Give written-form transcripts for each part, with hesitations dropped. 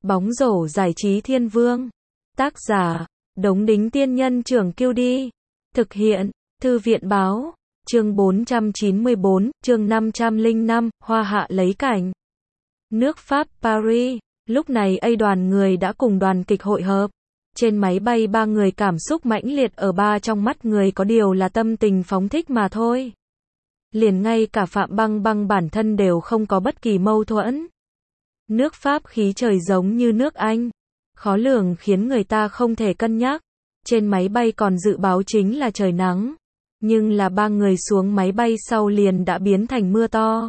Bóng rổ giải trí thiên vương. Tác giả, Đống Đính Tiên Nhân Trưởng Kiêu Đi. Thực hiện, Thư viện Báo. Chương 494, chương 505, Hoa Hạ lấy cảnh. Nước Pháp Paris. Lúc này đoàn người đã cùng đoàn kịch hội hợp. Trên máy bay ba người cảm xúc mãnh liệt ở trong mắt người, có điều là tâm tình phóng thích mà thôi. Liền ngay cả Phạm Băng Băng bản thân đều không có bất kỳ mâu thuẫn. Nước Pháp khí trời giống như nước Anh, khó lường khiến người ta không thể cân nhắc. Trên máy bay còn dự báo chính là trời nắng, nhưng là ba người xuống máy bay sau liền đã biến thành mưa to.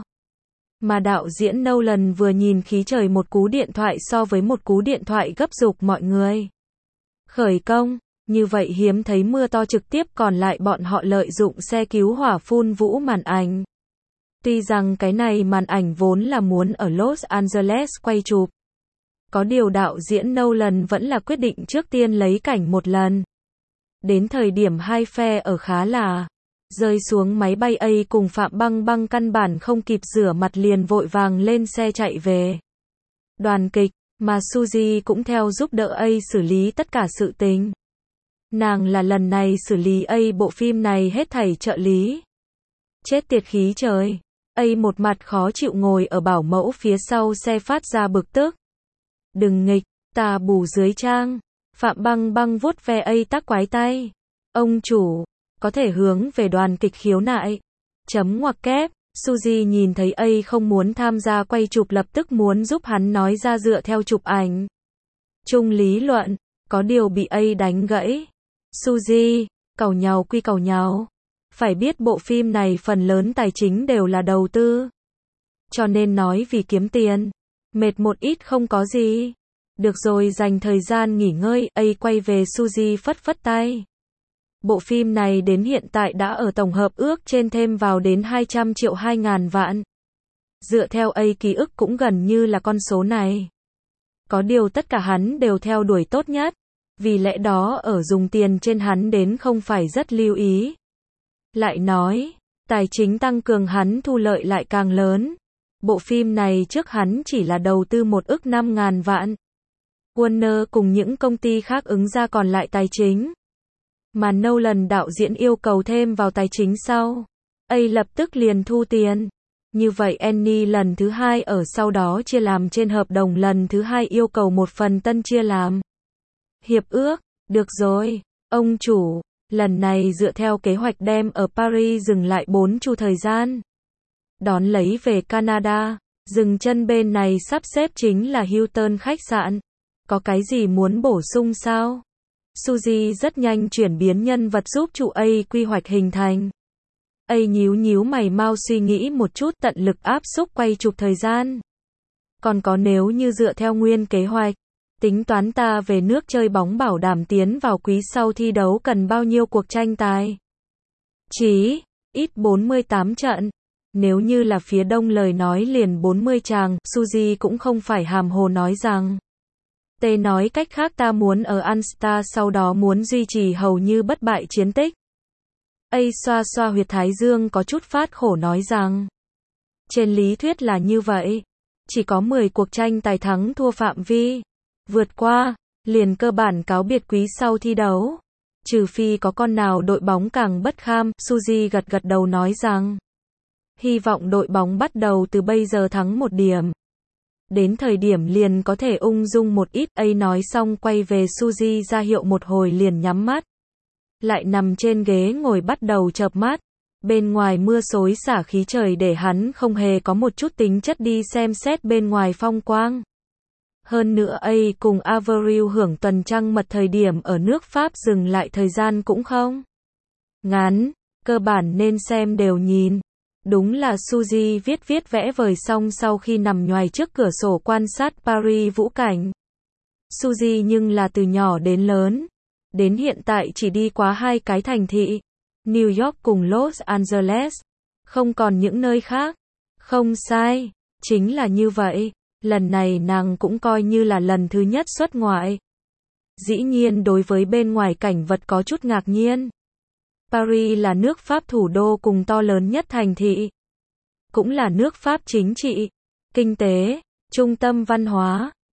Mà đạo diễn Nolan vừa nhìn khí trời một cú điện thoại so với một cú điện thoại gấp giục mọi người. Khởi công, như vậy hiếm thấy mưa to trực tiếp, còn lại bọn họ lợi dụng xe cứu hỏa phun vũ màn ảnh. Tuy rằng cái này màn ảnh vốn là muốn ở Los Angeles quay chụp. Có điều đạo diễn Nolan vẫn là quyết định trước tiên lấy cảnh một lần. Đến thời điểm hai phe ở khá là rơi xuống máy bay, cùng Phạm Băng Băng căn bản không kịp rửa mặt liền vội vàng lên xe chạy về đoàn kịch, mà Suzy cũng theo giúp đỡ xử lý tất cả sự tình. Nàng là lần này xử lý bộ phim này hết thảy trợ lý. Chết tiệt khí trời. Một mặt khó chịu ngồi ở bảo mẫu phía sau xe phát ra bực tức. Đừng nghịch, ta bù dưới trang. Phạm Băng Băng vuốt ve tắc quái tay. Ông chủ, có thể hướng về đoàn kịch khiếu nại. Chấm ngoặc kép. Suzy nhìn thấy không muốn tham gia quay chụp, lập tức muốn giúp hắn nói ra dựa theo chụp ảnh chung lý luận, có điều bị đánh gãy. Suzy, càu nhàu quy càu nhàu. Phải biết bộ phim này phần lớn tài chính đều là đầu tư. Cho nên nói vì kiếm tiền, mệt một ít không có gì. Được rồi, dành thời gian nghỉ ngơi. Quay về. Suzy phất phất tay. Bộ phim này đến hiện tại đã ở tổng hợp ước trên thêm vào đến 200 triệu 2.000 vạn. Dựa theo ký ức cũng gần như là con số này. Có điều tất cả hắn đều theo đuổi tốt nhất. Vì lẽ đó ở dùng tiền trên hắn đến không phải rất lưu ý. Lại nói, tài chính tăng cường hắn thu lợi lại càng lớn. Bộ phim này trước hắn chỉ là đầu tư 1 ức 5.000 vạn. Warner cùng những công ty khác ứng ra còn lại tài chính. Mà Nolan đạo diễn yêu cầu thêm vào tài chính sau. Lập tức liền thu tiền. Như vậy Annie lần thứ hai ở sau đó chia làm trên hợp đồng lần thứ hai yêu cầu một phần tân chia làm. Hiệp ước, được rồi, ông chủ. Lần này dựa theo kế hoạch đem ở Paris dừng lại 4 chu thời gian. Đón lấy về Canada, dừng chân bên này sắp xếp chính là Hilton khách sạn. Có cái gì muốn bổ sung sao? Suzy rất nhanh chuyển biến nhân vật giúp chủ quy hoạch hình thành. Nhíu mày mau suy nghĩ một chút, tận lực áp xúc quay chụp thời gian. Còn có nếu như dựa theo nguyên kế hoạch, tính toán ta về nước chơi bóng bảo đảm tiến vào quý sau thi đấu cần bao nhiêu cuộc tranh tài? Chí ít 48 trận. Nếu như là phía đông lời nói liền 40 tràng. Suzy cũng không phải hàm hồ nói rằng. Nói cách khác ta muốn ở All-Star, sau đó muốn duy trì hầu như bất bại chiến tích. Xoa xoa huyệt thái dương có chút phát khổ nói rằng. Trên lý thuyết là như vậy. Chỉ có 10 cuộc tranh tài thắng thua phạm vi vượt qua, liền cơ bản cáo biệt quý sau thi đấu. Trừ phi có con nào đội bóng càng bất kham. Suzy gật đầu nói rằng. Hy vọng đội bóng bắt đầu từ bây giờ thắng 1 điểm. Đến thời điểm liền có thể ung dung một ít. Nói xong quay về. Suzy ra hiệu một hồi liền nhắm mắt. Lại nằm trên ghế ngồi bắt đầu chợp mắt. Bên ngoài mưa xối xả khí trời để hắn không hề có một chút tính chất đi xem xét bên ngoài phong quang. Hơn nữa cùng Avril hưởng tuần trăng mật thời điểm ở nước Pháp dừng lại thời gian cũng không ngắn, cơ bản nên xem đều nhìn. Đúng là Suzy viết vẽ vời xong sau khi nằm nhoài trước cửa sổ quan sát Paris vũ cảnh. Suzy nhưng là từ nhỏ đến lớn, đến hiện tại chỉ đi qua 2 cái thành thị, New York cùng Los Angeles, không còn những nơi khác. Không sai, chính là như vậy. Lần này nàng cũng coi như là lần thứ nhất xuất ngoại. Dĩ nhiên đối với bên ngoài cảnh vật có chút ngạc nhiên. Paris là nước Pháp thủ đô cùng to lớn nhất thành thị. Cũng là nước Pháp chính trị, kinh tế, trung tâm văn hóa,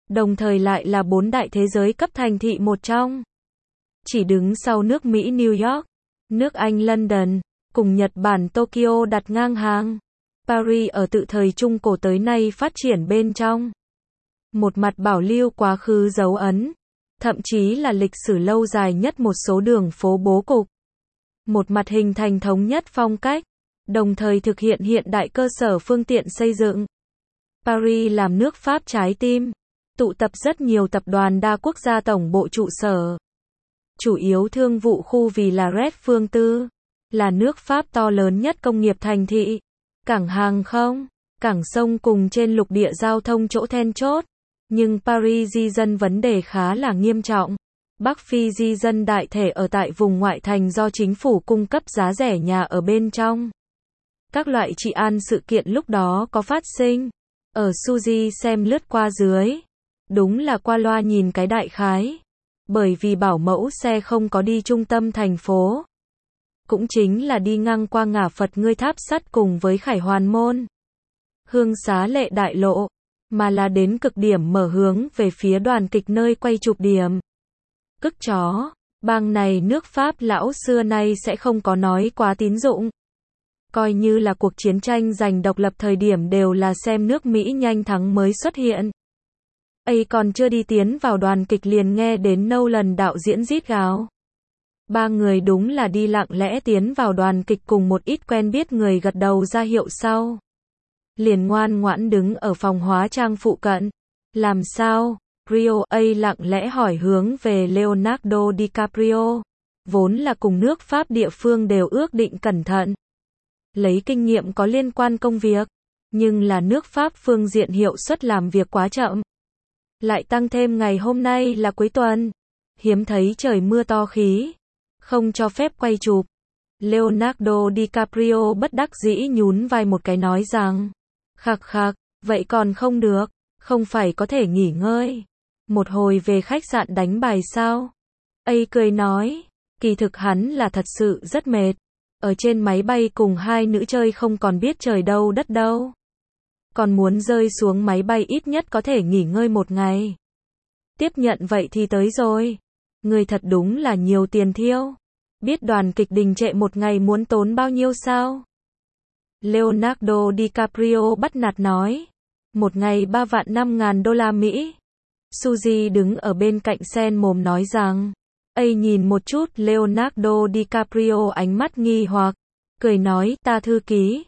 đồng thời lại là 4 đại thế giới cấp thành thị một trong. Chỉ đứng sau nước Mỹ New York, nước Anh London, cùng Nhật Bản Tokyo đặt ngang hàng. Paris ở từ thời Trung Cổ tới nay phát triển bên trong. Một mặt bảo lưu quá khứ dấu ấn, thậm chí là lịch sử lâu dài nhất một số đường phố bố cục. Một mặt hình thành thống nhất phong cách, đồng thời thực hiện hiện đại cơ sở phương tiện xây dựng. Paris làm nước Pháp trái tim, tụ tập rất nhiều tập đoàn đa quốc gia tổng bộ trụ sở. Chủ yếu thương vụ khu vì là Red phương Tư, là nước Pháp to lớn nhất công nghiệp thành thị, cảng hàng không, cảng sông cùng trên lục địa giao thông chỗ then chốt. Nhưng Paris di dân vấn đề khá là nghiêm trọng. Bắc Phi di dân đại thể ở tại vùng ngoại thành do chính phủ cung cấp giá rẻ nhà ở bên trong. Các loại trị an sự kiện lúc đó có phát sinh. Ở Suzy xem lướt qua dưới. Đúng là qua loa nhìn cái đại khái. Bởi vì bảo mẫu xe không có đi trung tâm thành phố. Cũng chính là đi ngang qua ngã Phật Ngươi Tháp Sắt cùng với Khải Hoàn Môn. Hương Xá Lệ Đại Lộ. Mà là đến cực điểm mở hướng về phía đoàn kịch nơi quay chụp điểm. Cức chó, bang này nước Pháp lão xưa nay sẽ không có nói quá tín dụng. Coi như là cuộc chiến tranh giành độc lập thời điểm đều là xem nước Mỹ nhanh thắng mới xuất hiện. Ấy còn chưa đi tiến vào đoàn kịch liền nghe đến Nolan đạo diễn rít gào. Ba người đúng là đi lặng lẽ tiến vào đoàn kịch cùng một ít quen biết người gật đầu ra hiệu sau. Liền ngoan ngoãn đứng ở phòng hóa trang phụ cận. Làm sao? Rio A lặng lẽ hỏi hướng về Leonardo DiCaprio. Vốn là cùng nước Pháp địa phương đều ước định cẩn thận. Lấy kinh nghiệm có liên quan công việc. Nhưng là nước Pháp phương diện hiệu suất làm việc quá chậm. Lại tăng thêm ngày hôm nay là cuối tuần. Hiếm thấy trời mưa to khí. Không cho phép quay chụp. Leonardo DiCaprio bất đắc dĩ nhún vai một cái nói rằng. Khạc khạc, vậy còn không được. Không phải có thể nghỉ ngơi. Một hồi về khách sạn đánh bài sao? Ây cười nói. Kỳ thực hắn là thật sự rất mệt. Ở trên máy bay cùng hai nữ chơi không còn biết trời đâu đất đâu. Còn muốn rơi xuống máy bay ít nhất có thể nghỉ ngơi một ngày. Tiếp nhận vậy thì tới rồi. Người thật đúng là nhiều tiền thiêu. Biết đoàn kịch đình trệ một ngày muốn tốn bao nhiêu sao? Leonardo DiCaprio bắt nạt nói. Một ngày 3.500.000 đô la Mỹ. Suzy đứng ở bên cạnh sen mồm nói rằng. Ây nhìn một chút Leonardo DiCaprio ánh mắt nghi hoặc. Cười nói ta thư ký.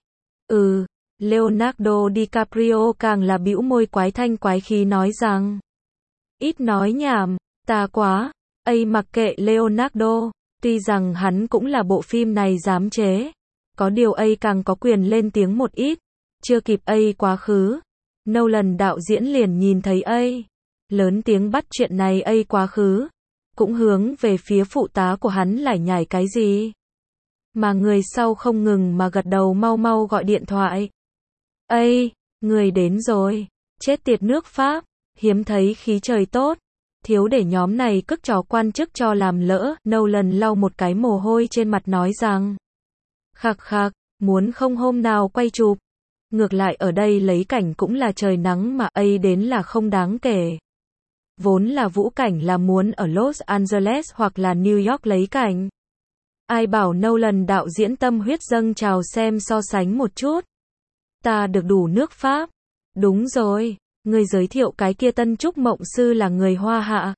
Leonardo DiCaprio càng là bĩu môi quái thanh quái khí nói rằng. Ít nói nhảm, ta quá. Ây mặc kệ Leonardo. Tuy rằng hắn cũng là bộ phim này giám chế. Có điều Ây càng có quyền lên tiếng một ít. Chưa kịp Ây quá khứ. Nolan đạo diễn liền nhìn thấy Ây. Lớn tiếng bắt chuyện này Ây quá khứ. Cũng hướng về phía phụ tá của hắn lải nhải cái gì. Mà người sau không ngừng mà gật đầu mau mau gọi điện thoại. Ây, người đến rồi. Chết tiệt nước Pháp. Hiếm thấy khí trời tốt. Thiếu để nhóm này cức trò quan chức cho làm lỡ. Nolan lau một cái mồ hôi trên mặt nói rằng. Khạc khạc, muốn không hôm nào quay chụp. Ngược lại ở đây lấy cảnh cũng là trời nắng mà ấy đến là không đáng kể. Vốn là vũ cảnh là muốn ở Los Angeles hoặc là New York lấy cảnh. Ai bảo Nolan đạo diễn tâm huyết dâng trào xem so sánh một chút. Ta được đủ nước Pháp. Đúng rồi, người giới thiệu cái kia Tân Trúc Mộng Sư là người Hoa Hạ.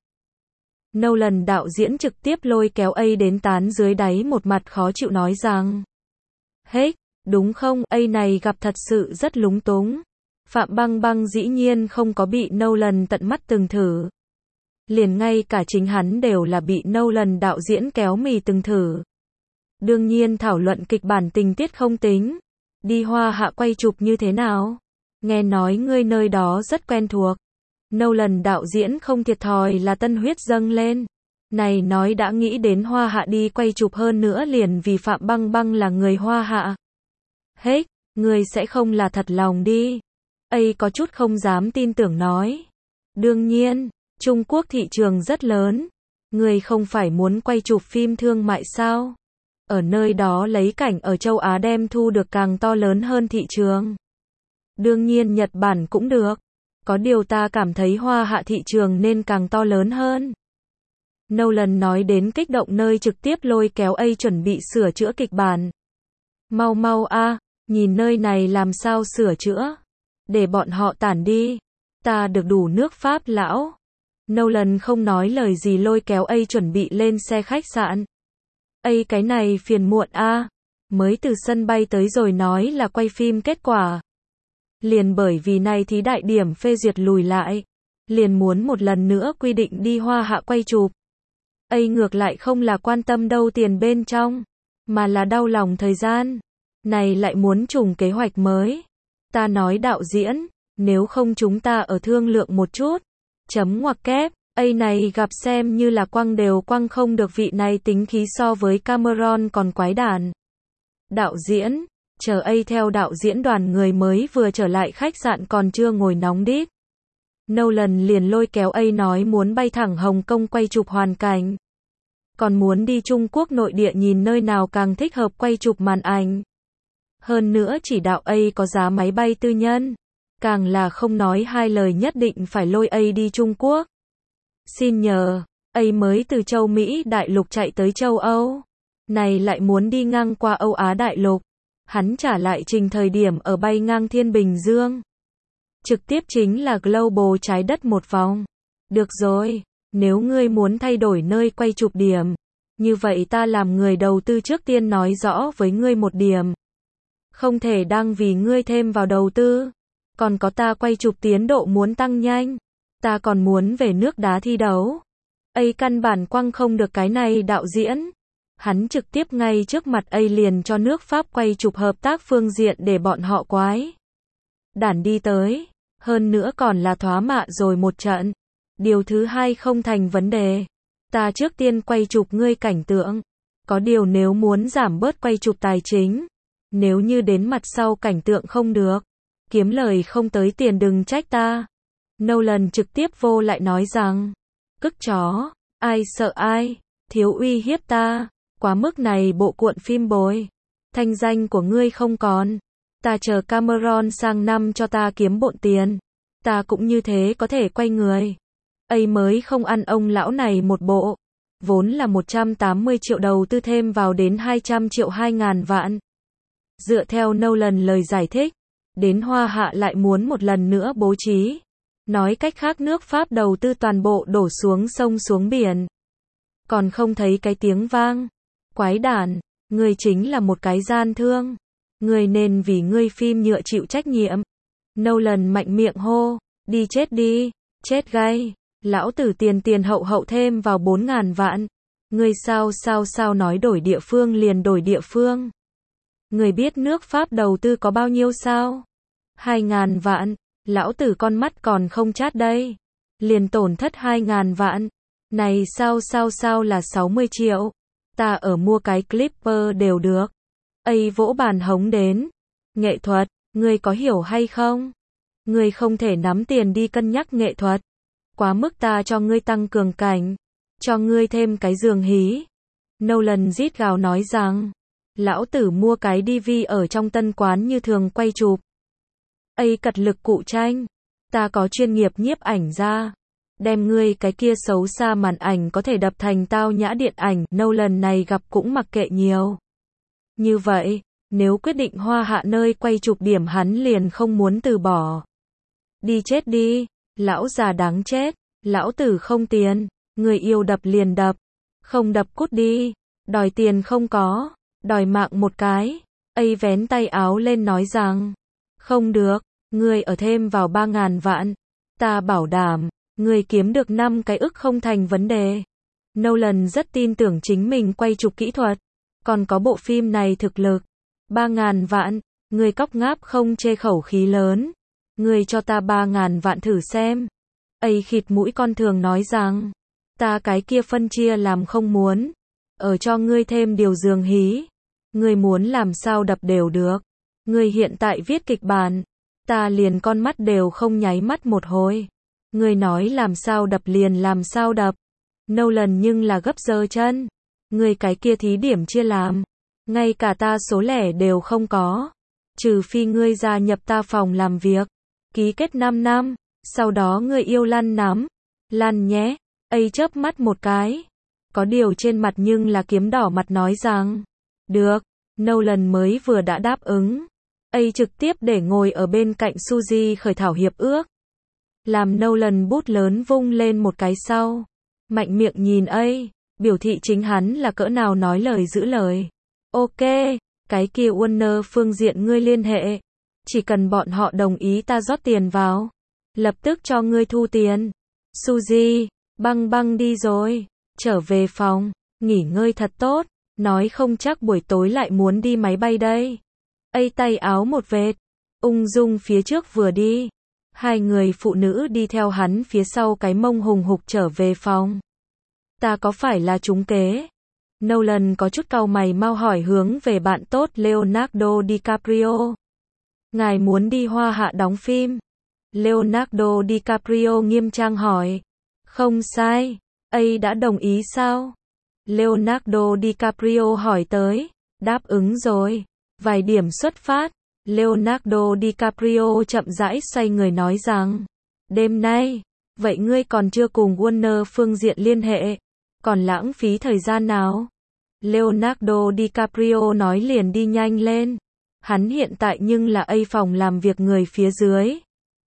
Nolan đạo diễn trực tiếp lôi kéo A đến tán dưới đáy một mặt khó chịu nói rằng. Hết, đúng không? A này gặp thật sự rất lúng túng. Phạm Băng Băng dĩ nhiên không có bị Nolan tận mắt từng thử. Liền ngay cả chính hắn đều là bị Nolan đạo diễn kéo mì từng thử. Đương nhiên thảo luận kịch bản tình tiết không tính. Đi Hoa Hạ quay chụp như thế nào? Nghe nói ngươi nơi đó rất quen thuộc. Nolan đạo diễn không thiệt thòi là tân huyết dâng lên. Này nói đã nghĩ đến Hoa Hạ đi quay chụp hơn nữa liền vì Phạm Băng Băng là người Hoa Hạ. Hết, ngươi sẽ không là thật lòng đi. Ây có chút không dám tin tưởng nói. Đương nhiên, Trung Quốc thị trường rất lớn. Ngươi không phải muốn quay chụp phim thương mại sao? Ở nơi đó lấy cảnh ở châu Á đem thu được càng to lớn hơn thị trường. Đương nhiên Nhật Bản cũng được. Có điều ta cảm thấy Hoa Hạ thị trường nên càng to lớn hơn. Nolan nói đến kích động nơi trực tiếp lôi kéo A chuẩn bị sửa chữa kịch bản. Mau mau a, nhìn nơi này làm sao sửa chữa. Để bọn họ tản đi. Ta được đủ nước Pháp lão. Nolan không nói lời gì lôi kéo A chuẩn bị lên xe khách sạn. A cái này phiền muộn a. Mới từ sân bay tới rồi nói là quay phim kết quả. Liền bởi vì này thí đại điểm phê duyệt lùi lại. Liền muốn một lần nữa quy định đi Hoa Hạ quay chụp. A ngược lại không là quan tâm đâu tiền bên trong. Mà là đau lòng thời gian. Này lại muốn trùng kế hoạch mới. Ta nói đạo diễn, nếu không chúng ta ở thương lượng một chút. Chấm ngoặc kép, A này gặp xem như là quăng đều quăng không được vị này tính khí so với Cameron còn quái đản. Đạo diễn, chờ A theo đạo diễn đoàn người mới vừa trở lại khách sạn còn chưa ngồi nóng đít. Nolan liền lôi kéo A nói muốn bay thẳng Hồng Kông quay chụp hoàn cảnh. Còn muốn đi Trung Quốc nội địa nhìn nơi nào càng thích hợp quay chụp màn ảnh. Hơn nữa chỉ đạo A có giá máy bay tư nhân. Càng là không nói hai lời nhất định phải lôi A đi Trung Quốc. Xin nhờ, A mới từ châu Mỹ đại lục chạy tới châu Âu. Này lại muốn đi ngang qua Âu Á đại lục. Hắn trả lại trình thời điểm ở bay ngang Thiên Bình Dương. Trực tiếp chính là Global trái đất một vòng. Được rồi, nếu ngươi muốn thay đổi nơi quay chụp điểm. Như vậy ta làm người đầu tư trước tiên nói rõ với ngươi một điểm. Không thể đang vì ngươi thêm vào đầu tư. Còn có ta quay chụp tiến độ muốn tăng nhanh. Ta còn muốn về nước đá thi đấu. A căn bản quăng không được cái này đạo diễn. Hắn trực tiếp ngay trước mặt A liền cho nước Pháp quay chụp hợp tác phương diện để bọn họ quái đản đi tới. Hơn nữa còn là thoá mạ rồi một trận. Điều thứ hai không thành vấn đề. Ta trước tiên quay chụp ngươi cảnh tượng. Có điều nếu muốn giảm bớt quay chụp tài chính. Nếu như đến mặt sau cảnh tượng không được. Kiếm lời không tới tiền đừng trách ta. Nolan trực tiếp vô lại nói rằng. Cức chó. Ai sợ ai. Thiếu uy hiếp ta. Quá mức này bộ cuộn phim bồi. Thanh danh của ngươi không còn. Ta chờ Cameron sang năm cho ta kiếm bộn tiền. Ta cũng như thế có thể quay người. A mới không ăn ông lão này một bộ. Vốn là 180 triệu đầu tư thêm vào đến 200 triệu 2.000 vạn. Dựa theo Nolan lời giải thích. Đến Hoa Hạ lại muốn một lần nữa bố trí. Nói cách khác nước Pháp đầu tư toàn bộ đổ xuống sông xuống biển. Còn không thấy cái tiếng vang. Quái đản, ngươi chính là một cái gian thương. Ngươi nên vì ngươi phim nhựa chịu trách nhiệm. Nolan mạnh miệng hô, đi chết đi, chết gay. Lão tử tiền hậu hậu thêm vào 4.000 vạn. Ngươi sao nói đổi địa phương liền đổi địa phương. Ngươi biết nước Pháp đầu tư có bao nhiêu sao? 2.000 vạn, lão tử con mắt còn không chát đây. Liền tổn thất 2.000 vạn. Này sao là 60 triệu. Ta ở mua cái clipper đều được. A vỗ bàn hống đến. Nghệ thuật, ngươi có hiểu hay không? Ngươi không thể nắm tiền đi cân nhắc nghệ thuật. Quá mức ta cho ngươi tăng cường cảnh. Cho ngươi thêm cái giường hí. Nolan rít gào nói rằng. Lão tử mua cái DV ở trong tân quán như thường quay chụp. A cật lực cụ tranh. Ta có chuyên nghiệp nhiếp ảnh ra. Đem ngươi cái kia xấu xa màn ảnh có thể đập thành tao nhã điện ảnh. Nolan này gặp cũng mặc kệ nhiều. Như vậy, nếu quyết định Hoa Hạ nơi quay chụp điểm hắn liền không muốn từ bỏ. Đi chết đi, lão già đáng chết, lão tử không tiền, người yêu đập liền đập, không đập cút đi, đòi tiền không có, đòi mạng một cái. A vén tay áo lên nói rằng, không được, ngươi ở thêm vào 3.000 vạn, ta bảo đảm, ngươi kiếm được 5 cái ức không thành vấn đề. Nolan rất tin tưởng chính mình quay chụp kỹ thuật, còn có bộ phim này thực lực. 3.000 vạn, ngươi cóc ngáp không chê khẩu khí lớn. Ngươi cho ta 3.000 vạn thử xem. A khịt mũi con thường nói rằng, ta cái kia phân chia làm không muốn. Ở cho ngươi thêm điều giường hí. Ngươi muốn làm sao đập đều được. Ngươi hiện tại viết kịch bản. Ta liền con mắt đều không nháy mắt một hồi. Ngươi nói làm sao đập liền làm sao đập. Nolan nhưng là gấp giơ chân. Ngươi cái kia thí điểm chia làm. Ngay cả ta số lẻ đều không có. Trừ phi ngươi gia nhập ta phòng làm việc. Ký kết 5 năm. Sau đó ngươi yêu lăn nhé. Ấy chớp mắt một cái. Có điều trên mặt nhưng là kiếm đỏ mặt nói rằng, được, Nolan mới vừa đã đáp ứng. Ấy trực tiếp để ngồi ở bên cạnh Suzy khởi thảo hiệp ước. Làm Nolan bút lớn vung lên một cái sau. Mạnh miệng nhìn ấy, biểu thị chính hắn là cỡ nào nói lời giữ lời. Ok, cái kia Warner phương diện ngươi liên hệ. Chỉ cần bọn họ đồng ý ta rót tiền vào. Lập tức cho ngươi thu tiền. Suzy, băng đi rồi. Trở về phòng, nghỉ ngơi thật tốt. Nói không chắc buổi tối lại muốn đi máy bay đây. Ấy tay áo một vệt. Ung dung phía trước vừa đi. Hai người phụ nữ đi theo hắn phía sau cái mông hùng hục trở về phòng. Ta có phải là trúng kế? Nolan có chút cau mày mau hỏi hướng về bạn tốt Leonardo DiCaprio. Ngài muốn đi Hoa Hạ đóng phim? Leonardo DiCaprio nghiêm trang hỏi. Không sai, ấy đã đồng ý sao? Leonardo DiCaprio hỏi tới. Đáp ứng rồi. Vài điểm xuất phát. Leonardo DiCaprio chậm rãi xoay người nói rằng, đêm nay, vậy ngươi còn chưa cùng Warner phương diện liên hệ, còn lãng phí thời gian nào? Leonardo DiCaprio nói liền đi nhanh lên. Hắn hiện tại nhưng là phòng làm việc người phía dưới.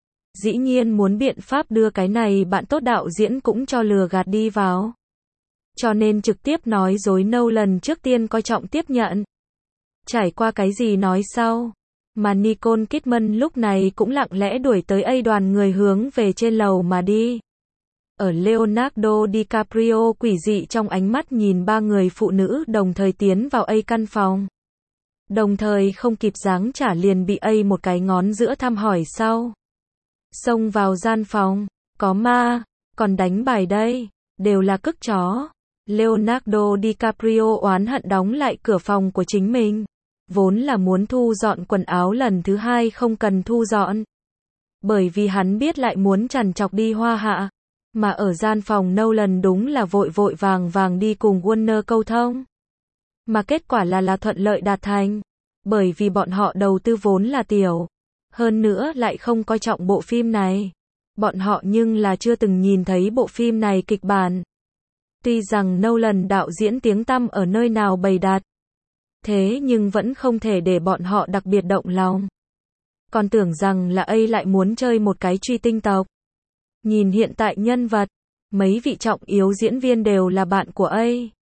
Dĩ nhiên muốn biện pháp đưa cái này bạn tốt đạo diễn cũng cho lừa gạt đi vào. Cho nên trực tiếp nói dối Nolan trước tiên coi trọng tiếp nhận. Trải qua cái gì nói sau. Mà Nicole Kidman lúc này cũng lặng lẽ đuổi tới đoàn người hướng về trên lầu mà đi. Ở Leonardo DiCaprio quỷ dị trong ánh mắt nhìn ba người phụ nữ đồng thời tiến vào căn phòng. Đồng thời không kịp giáng trả liền bị một cái ngón giữa thăm hỏi sau. Xông vào gian phòng, có ma, còn đánh bài đây, đều là cức chó. Leonardo DiCaprio oán hận đóng lại cửa phòng của chính mình. Vốn là muốn thu dọn quần áo lần thứ hai không cần thu dọn. Bởi vì hắn biết lại muốn trằn trọc đi Hoa Hạ. Mà ở gian phòng Nolan đúng là vội vàng đi cùng Warner câu thông. Mà kết quả là thuận lợi đạt thành. Bởi vì bọn họ đầu tư vốn là tiểu. Hơn nữa lại không coi trọng bộ phim này. Bọn họ nhưng là chưa từng nhìn thấy bộ phim này kịch bản. Tuy rằng Nolan đạo diễn tiếng tăm ở nơi nào bày đặt. Thế nhưng vẫn không thể để bọn họ đặc biệt động lòng. Còn tưởng rằng là lại muốn chơi một cái truy tinh tộc. Nhìn hiện tại nhân vật, mấy vị trọng yếu diễn viên đều là bạn của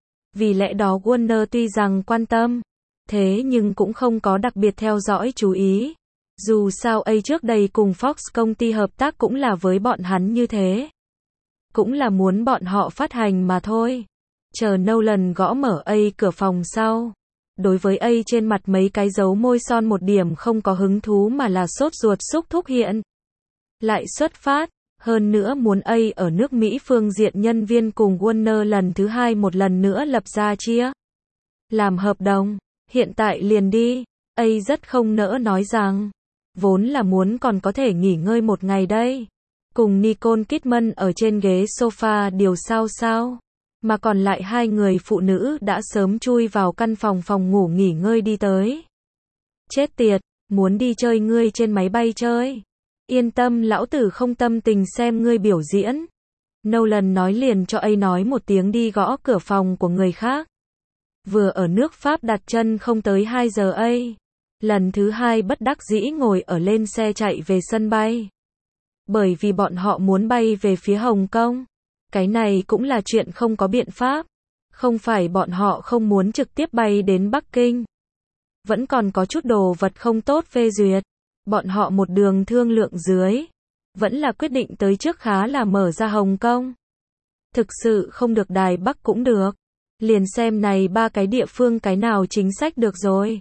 Vì lẽ đó Warner tuy rằng quan tâm, thế nhưng cũng không có đặc biệt theo dõi chú ý. Dù sao trước đây cùng Fox công ty hợp tác cũng là với bọn hắn như thế. Cũng là muốn bọn họ phát hành mà thôi. Chờ Nolan gõ mở cửa phòng sau. Đối với trên mặt mấy cái dấu môi son một điểm không có hứng thú mà là sốt ruột xúc thúc hiện. Lại xuất phát, hơn nữa muốn ở nước Mỹ phương diện nhân viên cùng Warner lần thứ hai một lần nữa lập ra chia. Làm hợp đồng, hiện tại liền đi, rất không nỡ nói rằng, vốn là muốn còn có thể nghỉ ngơi một ngày đây. Cùng Nicole Kidman ở trên ghế sofa điều sao. Mà còn lại hai người phụ nữ đã sớm chui vào căn phòng ngủ nghỉ ngơi đi tới. Chết tiệt, muốn đi chơi ngươi trên máy bay chơi. Yên tâm lão tử không tâm tình xem ngươi biểu diễn. Nolan nói liền cho nói một tiếng đi gõ cửa phòng của người khác. Vừa ở nước Pháp đặt chân không tới 2 giờ lần thứ hai bất đắc dĩ ngồi ở lên xe chạy về sân bay. Bởi vì bọn họ muốn bay về phía Hồng Kông. Cái này cũng là chuyện không có biện pháp. Không phải bọn họ không muốn trực tiếp bay đến Bắc Kinh. Vẫn còn có chút đồ vật không tốt phê duyệt. Bọn họ một đường thương lượng dưới. Vẫn là quyết định tới trước khá là mở ra Hồng Kông. Thực sự không được Đài Bắc cũng được. Liền xem này ba cái địa phương cái nào chính sách được rồi.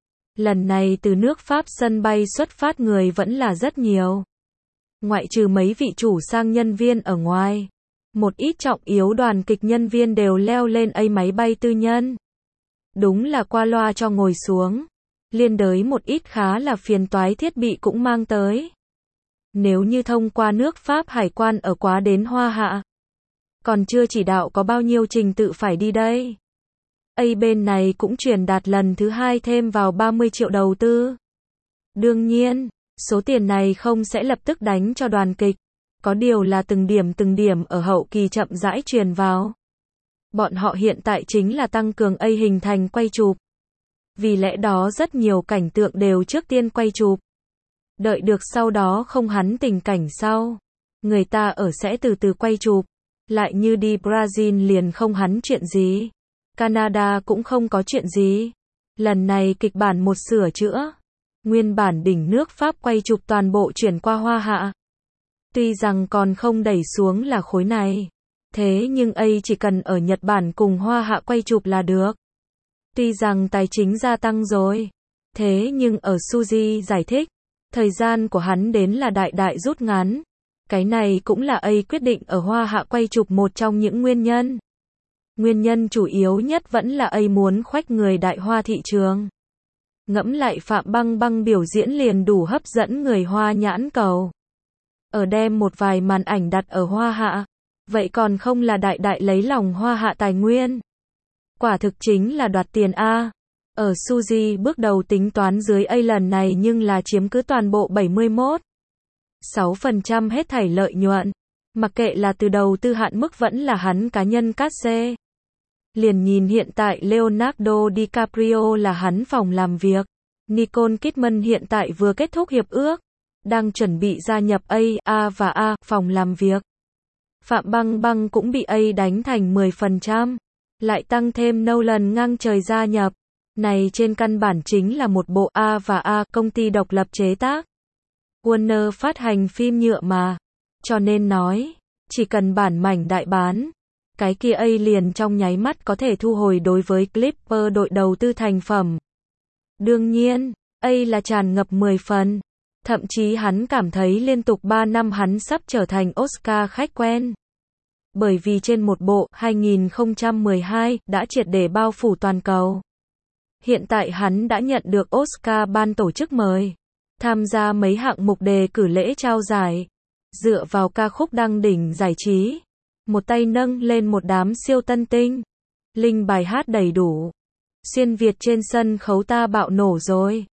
Lần này từ nước Pháp sân bay xuất phát người vẫn là rất nhiều. Ngoại trừ mấy vị chủ sang nhân viên ở ngoài. Một ít trọng yếu đoàn kịch nhân viên đều leo lên máy bay tư nhân. Đúng là qua loa cho ngồi xuống. Liên đới một ít khá là phiền toái thiết bị cũng mang tới. Nếu như thông qua nước Pháp hải quan ở quá đến Hoa Hạ. Còn chưa chỉ đạo có bao nhiêu trình tự phải đi đây. Bên này cũng truyền đạt lần thứ hai thêm vào 30 triệu đầu tư. Đương nhiên, số tiền này không sẽ lập tức đánh cho đoàn kịch. Có điều là từng điểm ở hậu kỳ chậm rãi truyền vào. Bọn họ hiện tại chính là tăng cường A hình thành quay chụp. Vì lẽ đó rất nhiều cảnh tượng đều trước tiên quay chụp. Đợi được sau đó không hắn tình cảnh sau. Người ta ở sẽ từ từ quay chụp. Lại như đi Brazil liền không hắn chuyện gì. Canada cũng không có chuyện gì. Lần này kịch bản một sửa chữa. Nguyên bản đỉnh nước Pháp quay chụp toàn bộ chuyển qua Hoa Hạ. Tuy rằng còn không đẩy xuống là khối này. Thế nhưng A chỉ cần ở Nhật Bản cùng Hoa Hạ quay chụp là được. Tuy rằng tài chính gia tăng rồi. Thế nhưng ở Suzy giải thích. Thời gian của hắn đến là đại rút ngắn. Cái này cũng là A quyết định ở Hoa Hạ quay chụp một trong những nguyên nhân. Nguyên nhân chủ yếu nhất vẫn là A muốn khoách người Đại Hoa thị trường. Ngẫm lại Phạm Băng Băng biểu diễn liền đủ hấp dẫn người Hoa nhãn cầu. Ở đem một vài màn ảnh đặt ở Hoa Hạ. Vậy còn không là đại lấy lòng Hoa Hạ tài nguyên. Quả thực chính là đoạt tiền A. Ở Suzy bước đầu tính toán dưới A lần này nhưng là chiếm cứ toàn bộ 71,6% hết thảy lợi nhuận. Mặc kệ là từ đầu tư hạn mức vẫn là hắn cá nhân cát xê. Liền nhìn hiện tại Leonardo DiCaprio là hắn phòng làm việc. Nicole Kidman hiện tại vừa kết thúc hiệp ước. Đang chuẩn bị gia nhập A và A phòng làm việc. Phạm Băng Băng cũng bị A đánh thành 10%. Lại tăng thêm Nolan ngang trời gia nhập. Này trên căn bản chính là một bộ A và A công ty độc lập chế tác. Warner phát hành phim nhựa mà. Cho nên nói, chỉ cần bản mảnh đại bán. Cái kia A liền trong nháy mắt có thể thu hồi đối với Clipper đội đầu tư thành phẩm. Đương nhiên, A là tràn ngập 10 phần. Thậm chí hắn cảm thấy liên tục 3 năm hắn sắp trở thành Oscar khách quen. Bởi vì trên một bộ 2012 đã triệt để bao phủ toàn cầu. Hiện tại hắn đã nhận được Oscar ban tổ chức mời. Tham gia mấy hạng mục đề cử lễ trao giải. Dựa vào ca khúc đăng đỉnh giải trí. Một tay nâng lên một đám siêu tân tinh. Linh bài hát đầy đủ. Xuyên Việt trên sân khấu ta bạo nổ rồi.